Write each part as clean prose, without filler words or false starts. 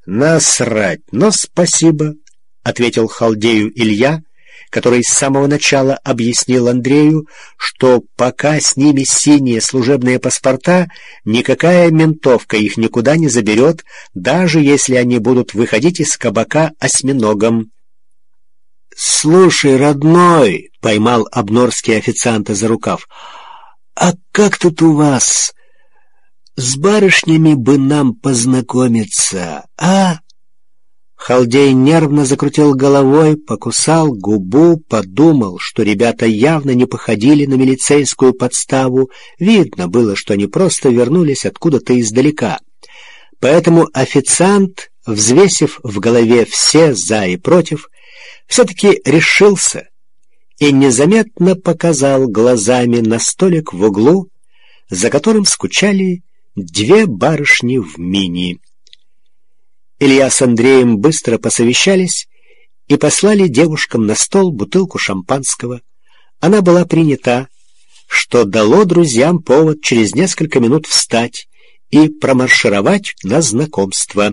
«Насрать, но спасибо», — ответил халдею Илья, который с самого начала объяснил Андрею, что пока с ними синие служебные паспорта, никакая ментовка их никуда не заберет, даже если они будут выходить из кабака осьминогом. «Слушай, родной», — поймал обнорский официанта за рукав, — «а как тут у вас? С барышнями бы нам познакомиться, а?» Халдей нервно закрутил головой, покусал губу, подумал, что ребята явно не походили на милицейскую подставу. Видно было, что они просто вернулись откуда-то издалека. Поэтому официант, взвесив в голове все «за» и «против», все-таки решился и незаметно показал глазами на столик в углу, за которым скучали две барышни в мини. Илья с Андреем быстро посовещались и послали девушкам на стол бутылку шампанского. Она была принята, что дало друзьям повод через несколько минут встать и промаршировать на знакомство.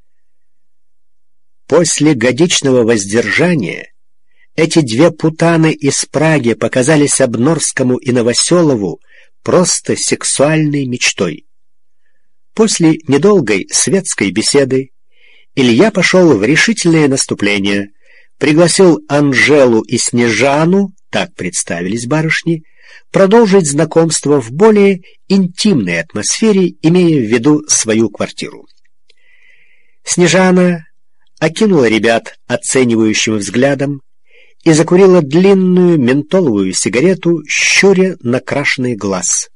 После годичного воздержания эти две путаны из Праги показались Обнорскому и Новоселову просто сексуальной мечтой. После недолгой светской беседы Илья пошел в решительное наступление, пригласил Анжелу и Снежану, так представились барышни, продолжить знакомство в более интимной атмосфере, имея в виду свою квартиру. Снежана окинула ребят оценивающим взглядом и закурила длинную ментоловую сигарету, щуря накрашенный глаз.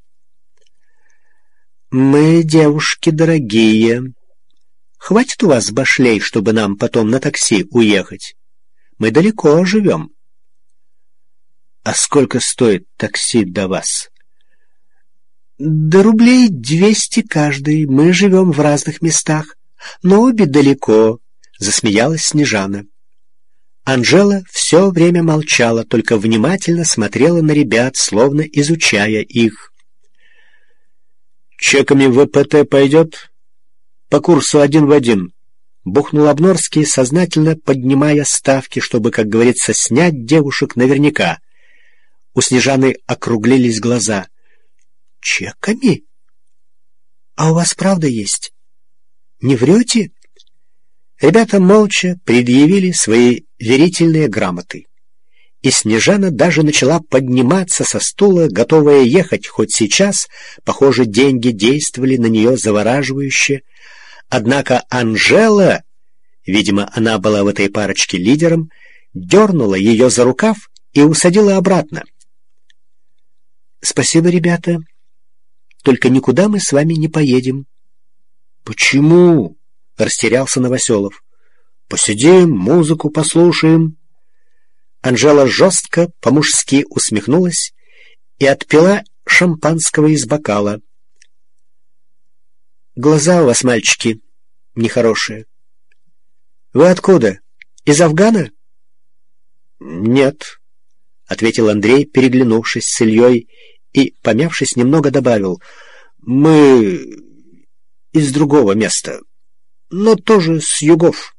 «Мы, девушки дорогие, хватит у вас башлей, чтобы нам потом на такси уехать? Мы далеко живем». «А сколько стоит такси до вас?» «Да рублей 200 каждый. Мы живем в разных местах, но обе далеко», — засмеялась Снежана. Анжела все время молчала, только внимательно смотрела на ребят, словно изучая их. «Чеками в ВПТ пойдет? По курсу 1 в 1», — бухнул Обнорский, сознательно поднимая ставки, чтобы, как говорится, снять девушек наверняка. У Снежаны округлились глаза. «Чеками? А у вас правда есть? Не врете?» Ребята молча предъявили свои верительные грамоты. И Снежана даже начала подниматься со стула, готовая ехать хоть сейчас. Похоже, деньги действовали на нее завораживающе. Однако Анжела, видимо, она была в этой парочке лидером, дернула ее за рукав и усадила обратно. «Спасибо, ребята. Только никуда мы с вами не поедем». «Почему?» — растерялся Новоселов. «Посидим, музыку послушаем». Анжела жестко, по-мужски усмехнулась и отпила шампанского из бокала. «Глаза у вас, мальчики, нехорошие. Вы откуда? Из Афгана?» «Нет», — ответил Андрей, переглянувшись с Ильей, и, помявшись немного, добавил: «Мы из другого места, но тоже с югов».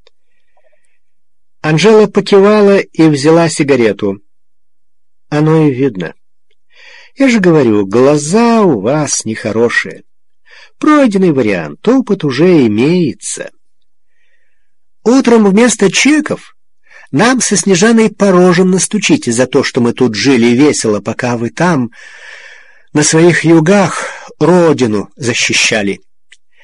Анжела покивала и взяла сигарету. «Оно и видно. Я же говорю, глаза у вас нехорошие. Пройденный вариант, опыт уже имеется. Утром вместо чеков нам со Снежаной по рожам настучите за то, что мы тут жили весело, пока вы там, на своих югах, родину защищали».